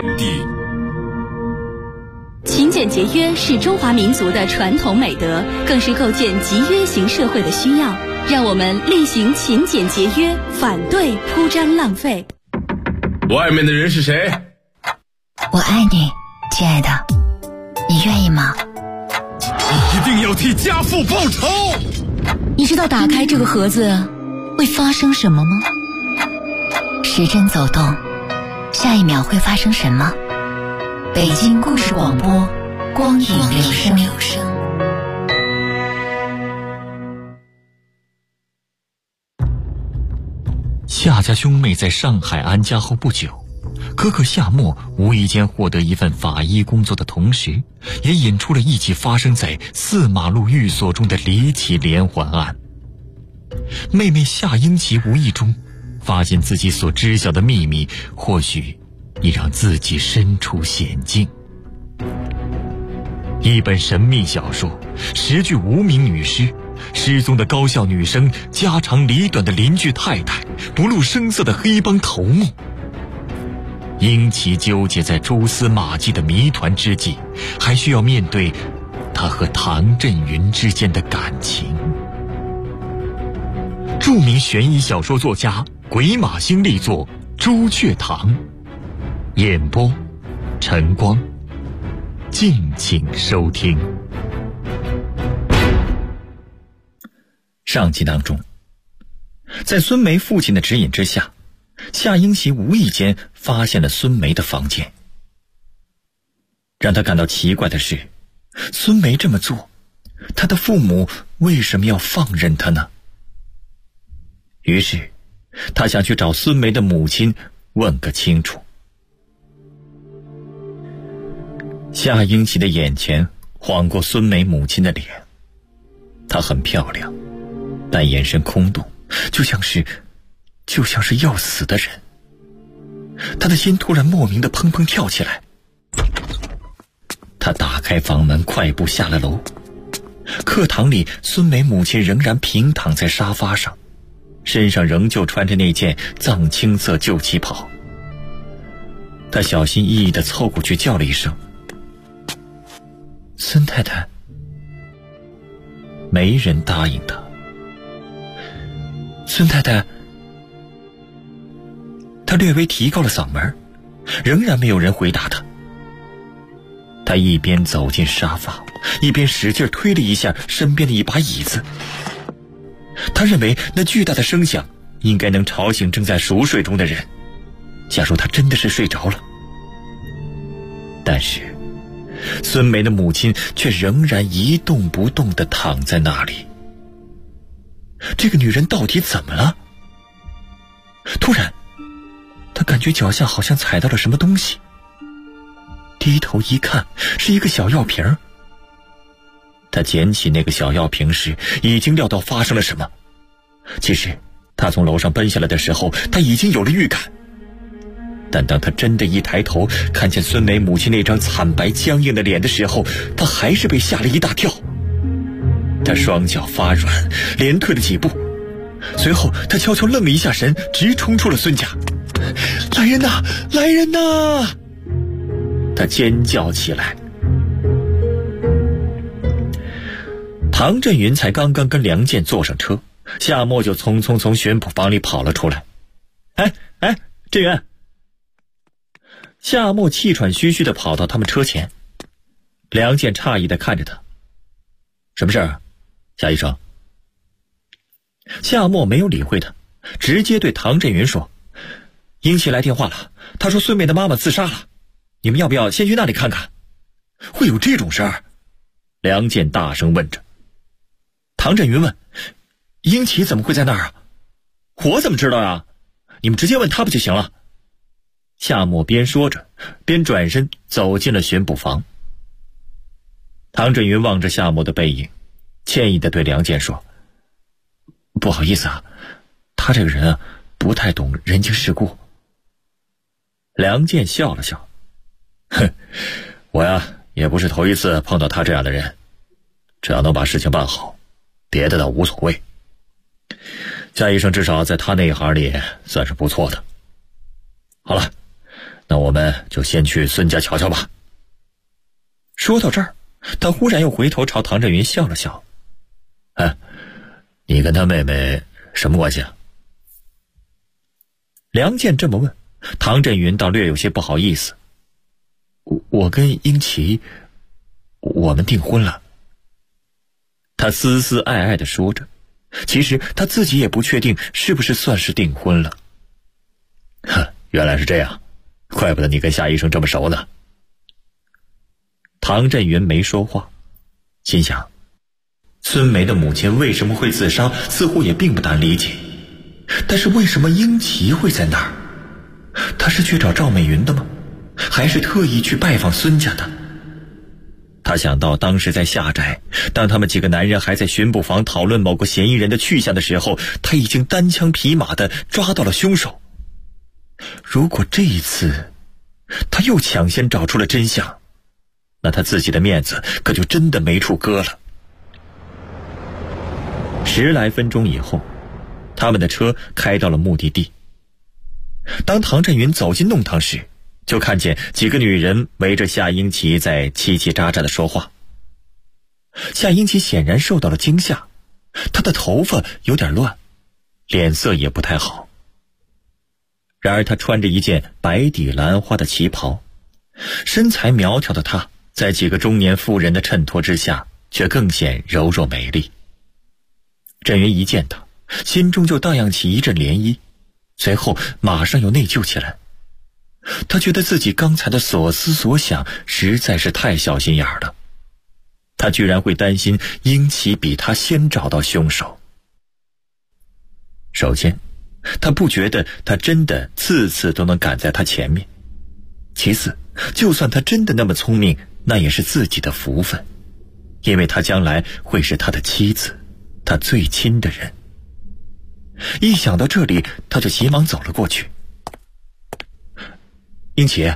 地。 勤俭节约是中华民族的传统美德，更是构建集约型社会的需要。让我们厉行勤俭节约，反对铺张浪费。 外面的人是谁？ 我爱你，亲爱的，你愿意吗？ 你一定要替家父报仇！ 你知道打开这个盒子会发生什么吗？时针走动，下一秒会发生什么？北京故事广播，光影留声。 夏家兄妹在上海安家后不久，哥哥夏沫无意间获得一份法医工作的同时，也引出了一起发生在4马路寓所中的离奇连环案。妹妹夏英奇无意中发现自己所知晓的秘密，或许已让自己身处险境。一本神秘小说，10具无名女尸，失踪的高校女生，家长里短的邻居太太，不露声色的黑帮头目。英奇纠结在蛛丝马迹的谜团之际，还需要面对他和唐振云之间的感情。著名悬疑小说作家鬼马星力作《朱雀堂》，演播晨光，敬请收听。上集当中，在孙梅父亲的指引之下，夏英奇无意间发现了孙梅的房间。让他感到奇怪的是，孙梅这么做，他的父母为什么要放任他呢？于是他想去找孙梅的母亲问个清楚。夏英奇的眼前晃过孙梅母亲的脸，她很漂亮，但眼神空洞，就像是要死的人。他的心突然莫名的砰砰跳起来。他打开房门，快步下了楼。客堂里，孙梅母亲仍然平躺在沙发上，身上仍旧穿着那件藏青色旧旗袍。他小心翼翼地凑过去叫了一声：“孙太太。”没人答应他。孙太太，他略微提高了嗓门，仍然没有人回答他。他一边走进沙发，一边使劲推了一下身边的一把椅子。他认为那巨大的声响应该能吵醒正在熟睡中的人，假如他真的是睡着了。但是孙梅的母亲却仍然一动不动地躺在那里。这个女人到底怎么了？突然他感觉脚下好像踩到了什么东西，低头一看，是一个小药瓶。他捡起那个小药瓶时，已经料到发生了什么。其实他从楼上奔下来的时候，他已经有了预感。但当他真的一抬头看见孙梅母亲那张惨白僵硬的脸的时候，他还是被吓了一大跳。他双脚发软，连退了几步，随后他悄悄愣了一下神，直冲出了孙家。来人呐，来人呐！他尖叫起来。唐振云才刚刚跟梁健坐上车，夏沫就匆匆从巡捕房里跑了出来。振云！夏沫气喘吁吁地跑到他们车前。梁健诧异地看着他：“什么事儿，夏医生？”夏沫没有理会他，直接对唐振云说：“英奇来电话了，他说孙梅的妈妈自杀了，你们要不要先去那里看看？”“会有这种事儿？”梁健大声问着。唐振云问：“英奇怎么会在那儿啊？”“我怎么知道呀？你们直接问他不就行了？”夏沫边说着边转身走进了巡捕房。唐振云望着夏沫的背影，歉意地对梁健说：“不好意思啊，他这个人啊，不太懂人情世故。”梁健笑了笑：“哼，我呀也不是头一次碰到他这样的人，只要能把事情办好，别的倒无所谓。夏医生至少在他那一行里算是不错的。好了， 那我们就先去孙家瞧瞧吧。说到这儿，他忽然又回头朝唐振云笑了笑。你跟他妹妹什么关系啊？梁健这么问，唐振云倒略有些不好意思。我跟英奇，我们订婚了。他丝丝爱爱地说着，其实他自己也不确定是不是算是订婚了。原来是这样，怪不得你跟夏医生这么熟呢。唐振云没说话，心想孙梅的母亲为什么会自杀，似乎也并不难理解。但是为什么英奇会在那儿？他是去找赵美云的吗？还是特意去拜访孙家的？他想到当时在下宅，当他们几个男人还在巡捕房讨论某个嫌疑人的去向的时候，他已经单枪匹马地抓到了凶手。如果这一次他又抢先找出了真相，那他自己的面子可就真的没处搁了。10来分钟以后，他们的车开到了目的地。当唐振云走进弄堂时，就看见几个女人围着夏英奇在叽叽喳喳地说话。夏英奇显然受到了惊吓，她的头发有点乱，脸色也不太好。然而她穿着一件白底蓝花的旗袍，身材苗条的她在几个中年妇人的衬托之下却更显柔弱美丽。振云一见她，心中就荡漾起一阵涟漪，随后马上又内疚起来。他觉得自己刚才的所思所想实在是太小心眼了，他居然会担心英奇比他先找到凶手。首先，他不觉得他真的次次都能赶在他前面。其次，就算他真的那么聪明，那也是自己的福分，因为他将来会是他的妻子，他最亲的人。一想到这里，他就急忙走了过去。英奇。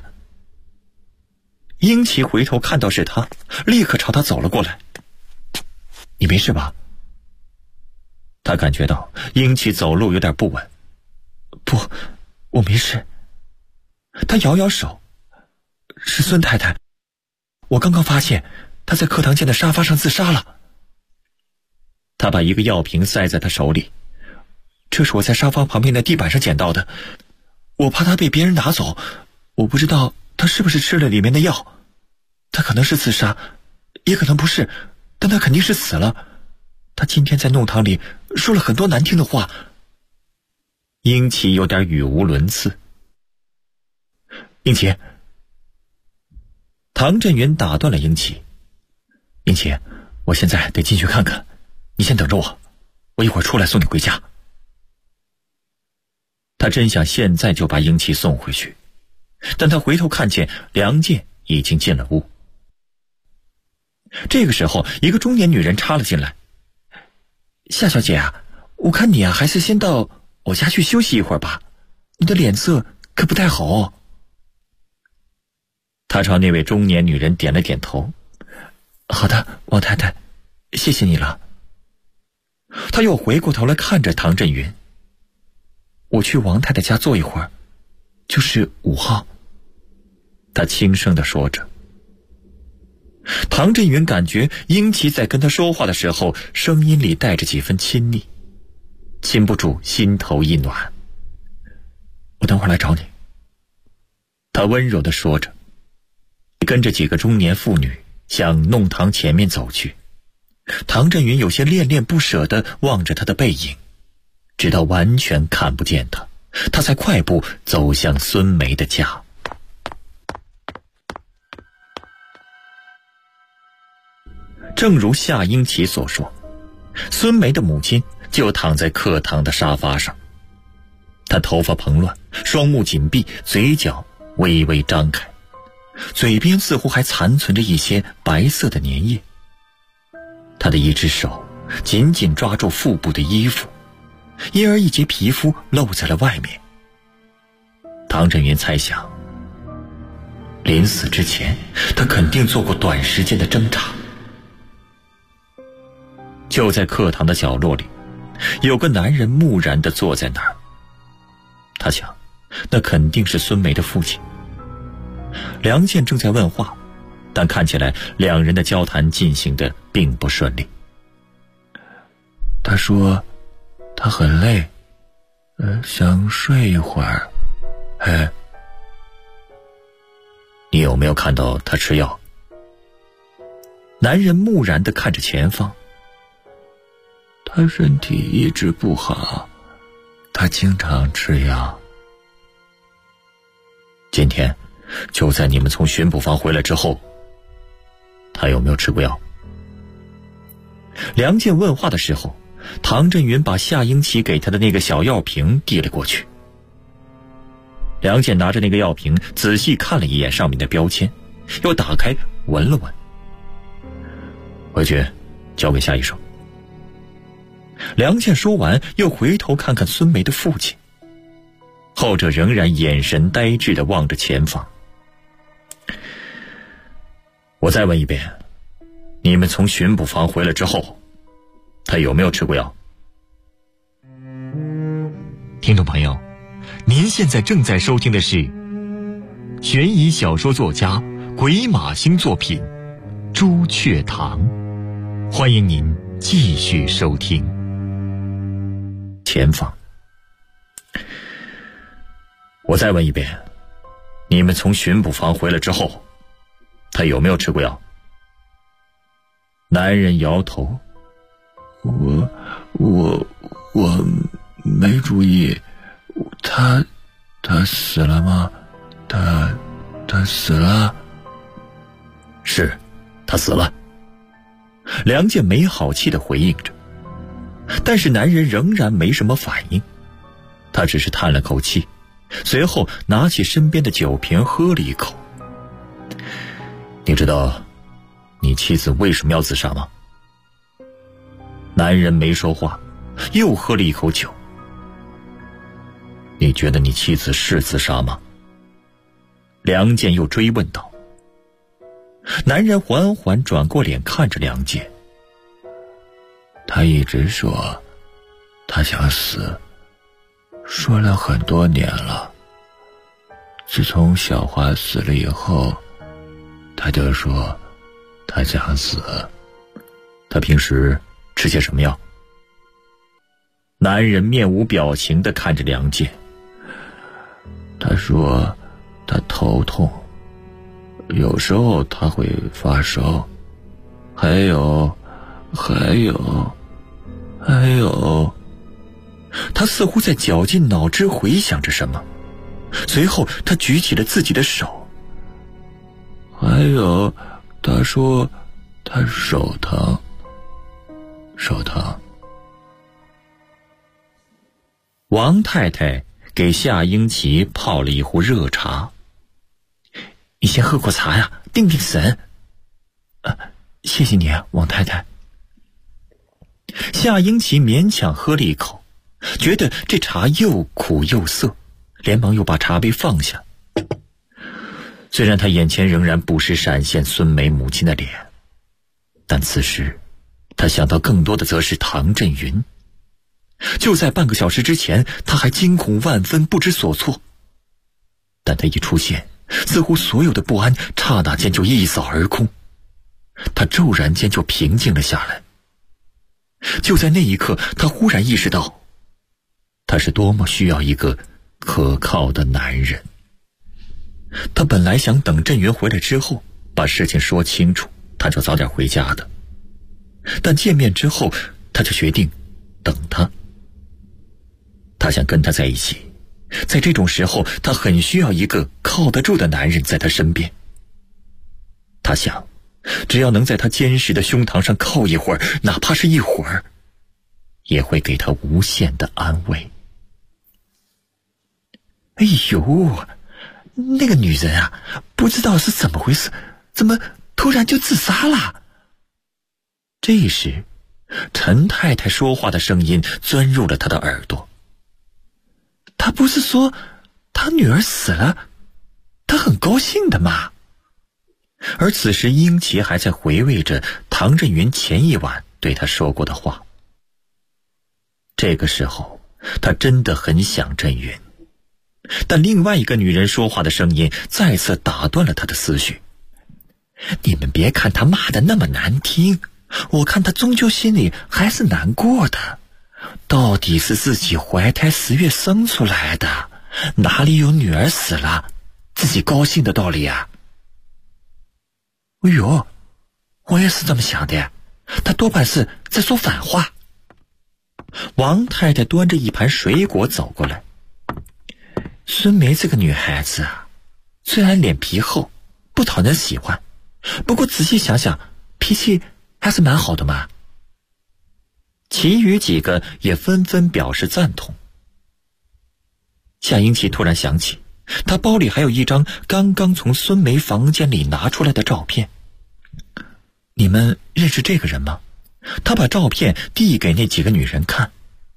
英奇回头看到是他，立刻朝他走了过来。你没事吧？他感觉到英奇走路有点不稳。不，我没事。他摇摇手。是孙太太，我刚刚发现她在课堂间的沙发上自杀了。他把一个药瓶塞在他手里。这是我在沙发旁边的地板上捡到的，我怕她被别人拿走，我不知道她是不是吃了里面的药。她可能是自杀，也可能不是，但她肯定是死了。她今天在弄堂里说了很多难听的话。英奇有点语无伦次。英奇。唐振云打断了英奇。英奇，我现在得进去看看，你先等着我，我一会儿出来送你回家。他真想现在就把英奇送回去，但他回头看见梁健已经进了屋。这个时候，一个中年女人插了进来。夏小姐啊，我看你啊，还是先到我家去休息一会儿吧，你的脸色可不太好哦。他朝那位中年女人点了点头。好的，王太太，谢谢你了。他又回过头来看着唐振云。我去王太太家坐一会儿，就是5号。他轻声地说着。唐振云感觉英奇在跟他说话的时候，声音里带着几分亲昵，禁不住心头一暖。我等会儿来找你。他温柔地说着，跟着几个中年妇女向弄堂前面走去。唐振云有些恋恋不舍地望着他的背影，直到完全看不见他，他才快步走向孙梅的家。正如夏英奇所说，孙梅的母亲就躺在课堂的沙发上，她头发蓬乱，双目紧闭，嘴角微微张开，嘴边似乎还残存着一些白色的粘液。她的一只手紧紧抓住腹部的衣服，因而一截皮肤露在了外面。唐振云猜想，临死之前他肯定做过短时间的挣扎。就在课堂的角落里，有个男人木然地坐在那儿。他想，那肯定是孙梅的父亲， 梁健正在问话，但看起来两人的交谈进行的并不顺利。 他说他很累，想睡一会儿。 你有没有看到他吃药？男人木然地看着前方。 他身体一直不好，他经常吃药。 今天就在你们从巡捕房回来之后，他有没有吃过药？梁健问话的时候，唐振云把夏英奇给他的那个小药瓶递了过去。梁健拿着那个药瓶仔细看了一眼上面的标签，又打开闻了闻。回去交给夏医生。梁健说完，又回头看看孙梅的父亲，后者仍然眼神呆滞地望着前方。我再问一遍，你们从巡捕房回来之后，他有没有吃过药？听众朋友，您现在正在收听的是悬疑小说作家鬼马星作品《朱雀堂》，欢迎您继续收听。前方，我再问一遍，你们从巡捕房回来之后，他有没有吃过药？男人摇头。 我没注意。他死了吗？他死了？ 是，他死了。梁健没好气地回应着，但是男人仍然没什么反应，他只是叹了口气，随后拿起身边的酒瓶喝了一口。你知道你妻子为什么要自杀吗？男人没说话，又喝了一口酒。你觉得你妻子是自杀吗？梁健又追问道。男人缓缓转过脸看着梁健。 他一直说他想死，说了很多年了。自从小华死了以后，他就说他想死。 他平时吃些什么药？男人面无表情地看着梁健。 他说他头痛，有时候他会发烧，还有， 他似乎在绞尽脑汁回想着什么，随后他举起了自己的手。 还有，他说他手疼。 王太太给夏英奇泡了一壶热茶。你先喝口茶呀，定定神。谢谢你啊，王太太。夏英奇勉强喝了一口，觉得这茶又苦又涩，连忙又把茶杯放下。虽然他眼前仍然不时闪现孙梅母亲的脸，但此时他想到更多的则是唐振云。就在半个小时之前，他还惊恐万分，不知所措，但他一出现，似乎所有的不安刹那间就一扫而空，他骤然间就平静了下来。就在那一刻，他忽然意识到，他是多么需要一个可靠的男人。他本来想等振云回来之后把事情说清楚，他就早点回家的，但见面之后，他就决定等他。他想跟他在一起，在这种时候，他很需要一个靠得住的男人在他身边。他想，只要能在他坚实的胸膛上靠一会儿，哪怕是一会儿，也会给他无限的安慰。哎呦，那个女人啊，不知道是怎么回事，怎么突然就自杀了？这时，陈太太说话的声音钻入了他的耳朵。他不是说他女儿死了，他很高兴的吗？而此时英奇还在回味着唐振云前一晚对他说过的话。这个时候他真的很想振云， 但另外一个女人说话的声音再次打断了他的思绪。你们别看他骂得那么难听，我看他终究心里还是难过的。到底是自己怀胎10月生出来的，哪里有女儿死了自己高兴的道理啊？哎呦，我也是这么想的，他多半是在说反话。王太太端着一盘水果走过来。孙梅这个女孩子啊，虽然脸皮厚，不讨人喜欢，不过仔细想想，脾气还是蛮好的嘛。其余几个也纷纷表示赞同。夏英奇突然想起，他包里还有一张刚刚从孙梅房间里拿出来的照片。你们认识这个人吗？他把照片递给那几个女人看。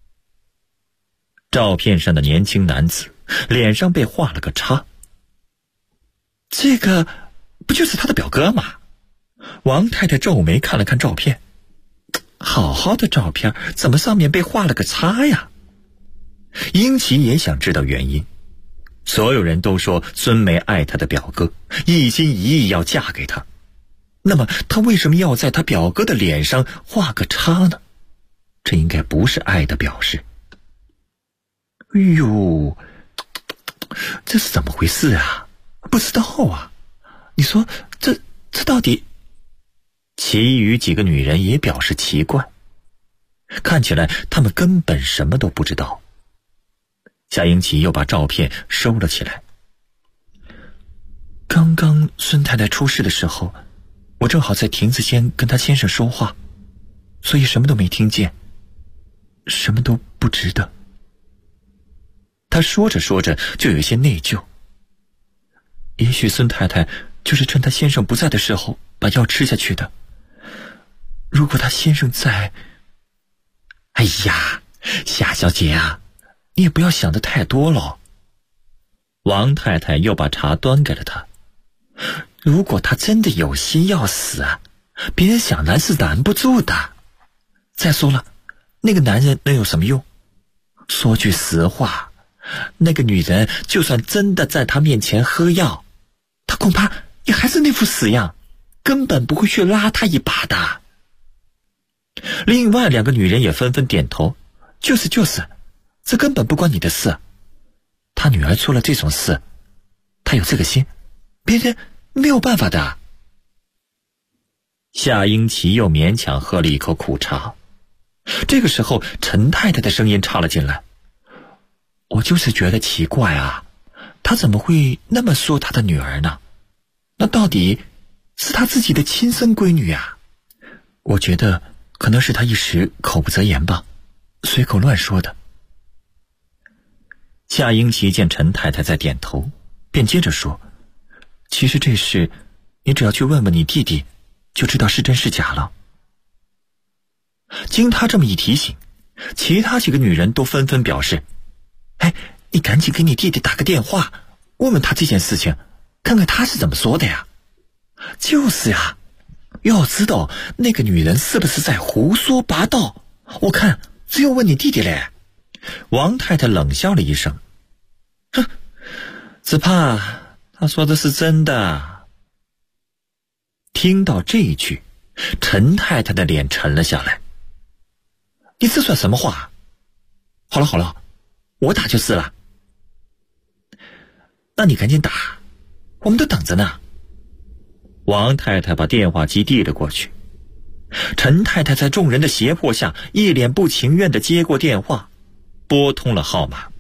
照片上的年轻男子脸上被画了个叉。这个不就是他的表哥吗？王太太皱眉看了看照片，好好的照片怎么上面被画了个叉呀？英奇也想知道原因。所有人都说孙梅爱她的表哥，一心一意要嫁给他，那么他为什么要在他表哥的脸上画个叉呢？这应该不是爱的表示。哎呦，这是怎么回事啊？不知道啊，你说这到底？其余几个女人也表示奇怪，看起来她们根本什么都不知道。夏英奇又把照片收了起来。刚刚孙太太出事的时候，我正好在亭子间跟她先生说话，所以什么都没听见，什么都不值得。他说着说着就有些内疚。也许孙太太就是趁他先生不在的时候把药吃下去的。如果他先生在……哎呀，夏小姐啊，你也不要想得太多了。王太太又把茶端给了他。如果他真的有心要死啊，别人想拦是拦不住的。再说了，那个男人能有什么用？说句实话，那个女人就算真的在他面前喝药，他恐怕也还是那副死样，根本不会去拉他一把的。另外两个女人也纷纷点头，就是，这根本不关你的事。他女儿出了这种事，他有这个心，别人没有办法的。夏英奇又勉强喝了一口苦茶。这个时候陈太太的声音插了进来。我就是觉得奇怪啊，他怎么会那么说他的女儿呢？那到底是他自己的亲生闺女啊？我觉得可能是他一时口不择言吧，随口乱说的。夏英奇见陈太太在点头，便接着说，其实这事你只要去问问你弟弟，就知道是真是假了。经他这么一提醒，其他几个女人都纷纷表示，哎，你赶紧给你弟弟打个电话，问问他这件事情，看看他是怎么说的呀。就是呀，要知道那个女人是不是在胡说八道，我看只有问你弟弟嘞。王太太冷笑了一声，哼，只怕他说的是真的。听到这一句，陈太太的脸沉了下来。你这算什么话？好了，我打就是了。那你赶紧打，我们都等着呢。王太太把电话机递了过去。陈太太在众人的胁迫下，一脸不情愿地接过电话，拨通了号码。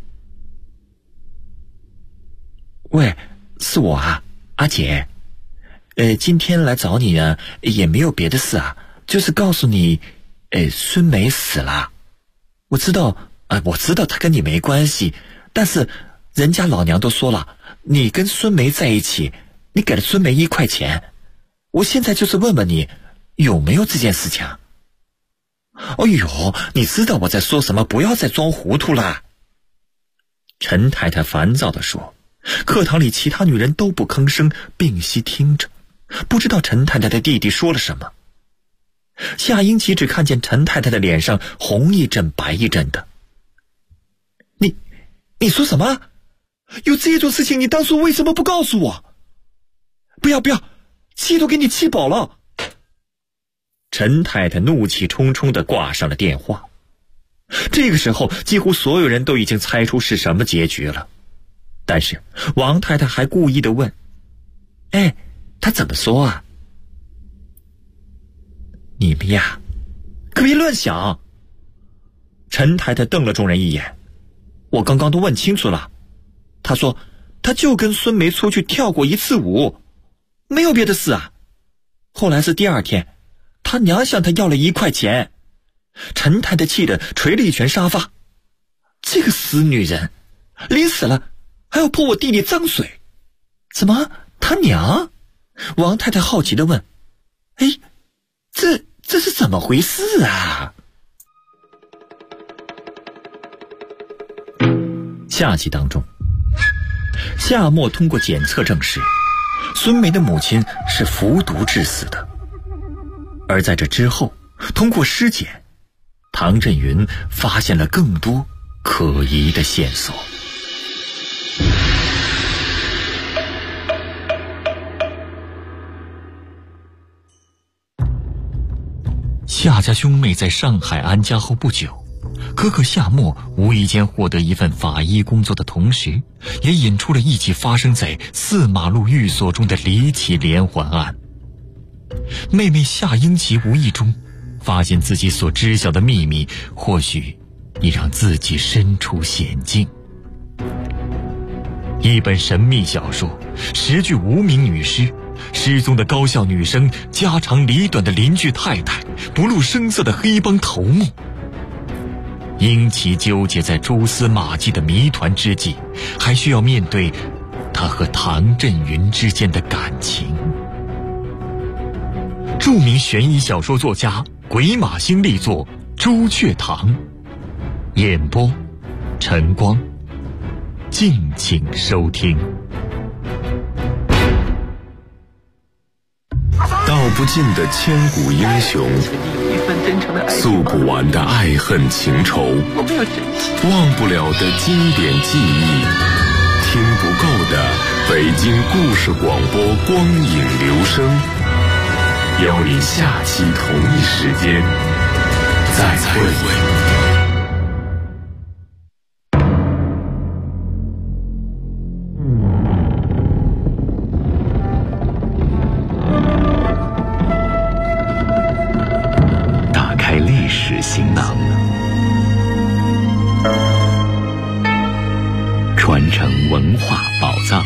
喂，是我啊，阿姐。今天来找你呢，也没有别的事啊，就是告诉你，孙梅死了。我知道他跟你没关系，但是人家老娘都说了，你跟孙梅在一起，你给了孙梅1块钱。我现在就是问问你，有没有这件事情？哎呦，你知道我在说什么，不要再装糊涂了。陈太太烦躁地说。课堂里其他女人都不吭声，屏息听着，不知道陈太太的弟弟说了什么。夏英奇只看见陈太太的脸上红一阵白一阵的。你说什么？ 有这种事情你当初为什么不告诉我？不要，气都给你气饱了。陈太太怒气冲冲地挂上了电话。这个时候几乎所有人都已经猜出是什么结局了，但是王太太还故意地问：哎，他怎么说啊？你们呀可别乱想。陈太太瞪了众人一眼，我刚刚都问清楚了，他说他就跟孙梅出去跳过一次舞，没有别的事啊。后来是第二天，他娘向他要了1块钱。陈太太气得捶了一拳沙发，这个死女人临死了还要泼我弟弟脏水。怎么他娘？王太太好奇地问。哎，这是怎么回事啊？下集当中，夏末通过检测证实孙梅的母亲是服毒致死的，而在这之后通过尸检，唐振云发现了更多可疑的线索。夏家兄妹在上海安家后不久，哥哥夏末无意间获得一份法医工作的同时，也引出了一起发生在4马路寓所中的离奇连环案。妹妹夏英奇无意中发现自己所知晓的秘密，或许已让自己身处险境。一本神秘小说，10具无名女尸，失踪的高校女生，家长里短的邻居太太，不露声色的黑帮头目。英奇纠结在蛛丝马迹的谜团之际，还需要面对他和唐振云之间的感情。著名悬疑小说作家鬼马星力作《朱雀堂》，演播晨光，敬请收听。 道不尽的千古英雄，诉不完的爱恨情仇，忘不了的经典记忆，听不够的北京故事广播光影留声，邀你下期同一时间再会。 行囊，传承文化宝藏。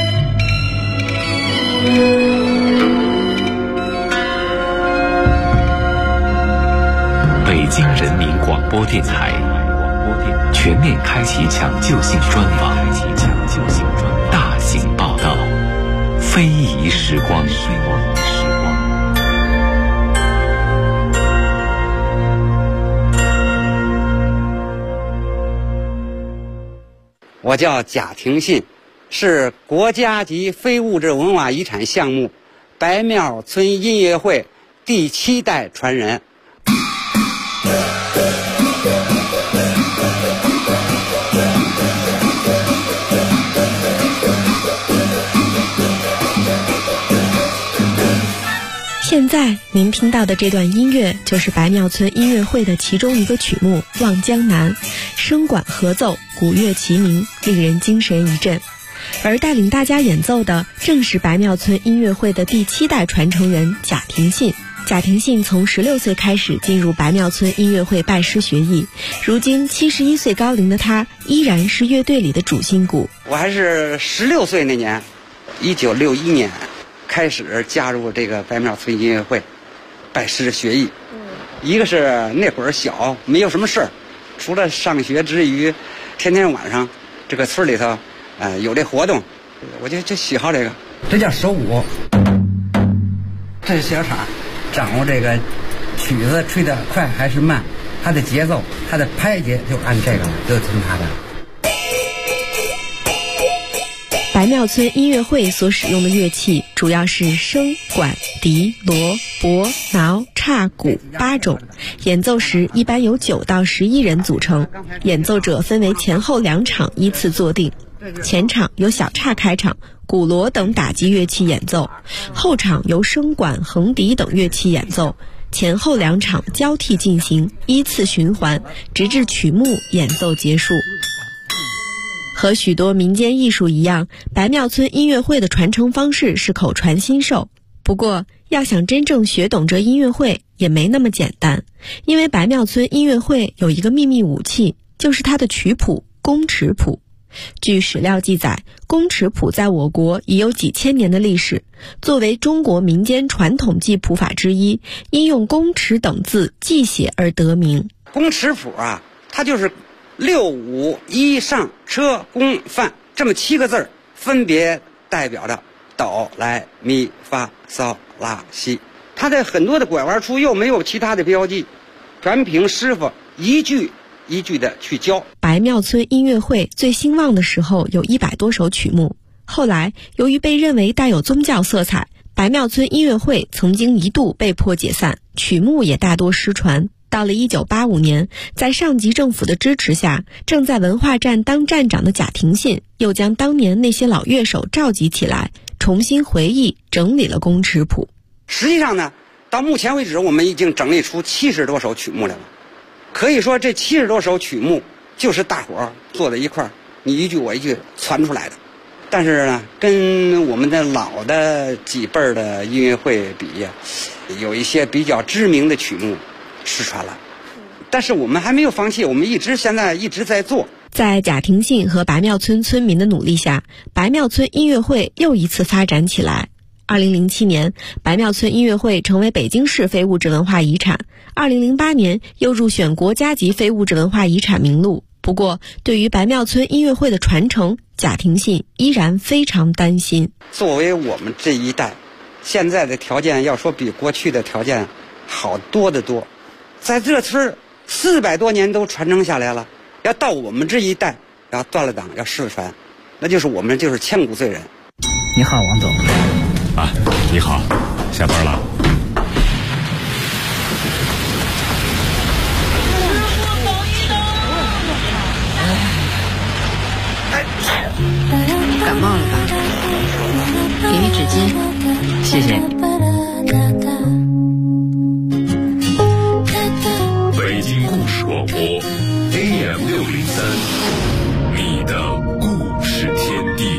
北京人民广播电台全面开启抢救性专访，大型报道，非遗时光。 我叫贾廷信，是国家级非物质文化遗产项目白庙村音乐会第7代传人。 现在您听到的这段音乐就是白庙村音乐会的其中一个曲目《望江南》，声管合奏，鼓乐齐鸣，令人精神一振。而带领大家演奏的正是白庙村音乐会的第7代传承人贾廷信。贾廷信从16岁开始进入白庙村音乐会拜师学艺，如今71岁高龄的他依然是乐队里的主心骨。 我还是16岁那年，1961年开始加入这个白庙村音乐会，拜师学艺。一个是那会儿小，没有什么事儿，除了上学之余，天天晚上这个村里头，有这活动，我就喜好这个。这叫手舞，这是小场，掌握这个曲子吹得快还是慢，它的节奏，它的拍节就按这个，就听它的。 白庙村音乐会所使用的乐器主要是笙、管、笛、锣、钹、挠、叉、鼓8种，演奏时一般由9到11人组成，演奏者分为前后2场依次坐定。 前场由小叉开场、鼓锣等打击乐器演奏，后场由笙管、横笛等乐器演奏，前后两场交替进行，依次循环，直至曲目演奏结束。和许多民间艺术一样，白庙村音乐会的传承方式是口传心授。不过，要想真正学懂这音乐会也没那么简单，因为白庙村音乐会有一个秘密武器，就是它的曲谱宫尺谱。据史料记载，宫尺谱在我国已有几千年的历史，作为中国民间传统记谱法之一，因用宫尺等字记写而得名。 宫尺谱啊，它就是6、5、1上车宫范这么7个字，分别代表着哆来咪发嗦拉西。它在很多的拐弯处又没有其他的标记，全凭师傅一句一句的去教。 白庙村音乐会最兴旺的时候有100多首曲目，后来由于被认为带有宗教色彩，白庙村音乐会曾经一度被迫解散，曲目也大多失传。到了1985年，在上级政府的支持下，正在文化站当站长的贾廷信又将当年那些老乐手召集起来，重新回忆整理了宫尺谱。 实际上呢，到目前为止我们已经整理出70多首曲目来了。可以说这70多首曲目就是大伙儿坐在一块儿，你一句我一句传出来的。但是呢，跟我们的老的几辈儿的音乐会比，有一些比较知名的曲目失传了，但是我们还没有放弃，我们现在一直在做。 在贾廷信和白庙村村民的努力下，白庙村音乐会又一次发展起来。2007年，白庙村音乐会成为北京市非物质文化遗产，2008年又入选国家级非物质文化遗产名录。不过，对于白庙村音乐会的传承，贾廷信依然非常担心。 作为我们这一代，现在的条件要说比过去的条件好多得多。在这村400多年都传承下来了，要到我们这一代要断了档要失传，那就是我们就是千古罪人。 你好，王总。 啊，你好，下班了。 感冒了吧？给你纸巾。 谢谢你。 北京故事广播 AM603，你的故事天地。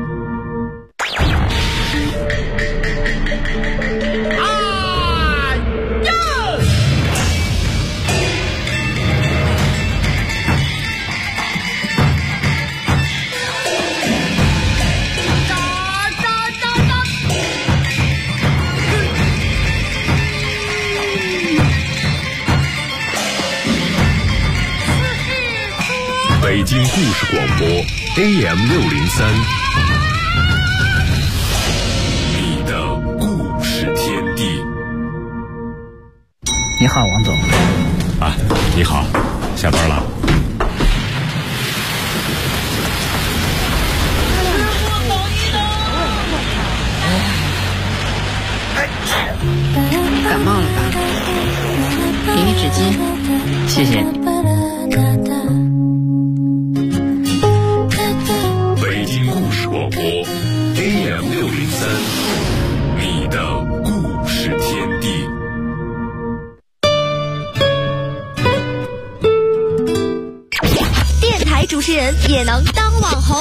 北京故事广播 AM603，你的故事天地。 你好，王总。 啊，你好，下班了。 感冒了吧？给你纸巾。 谢谢你。 北京故事广播 AM603，你的故事天地。 电台主持人也能当网红。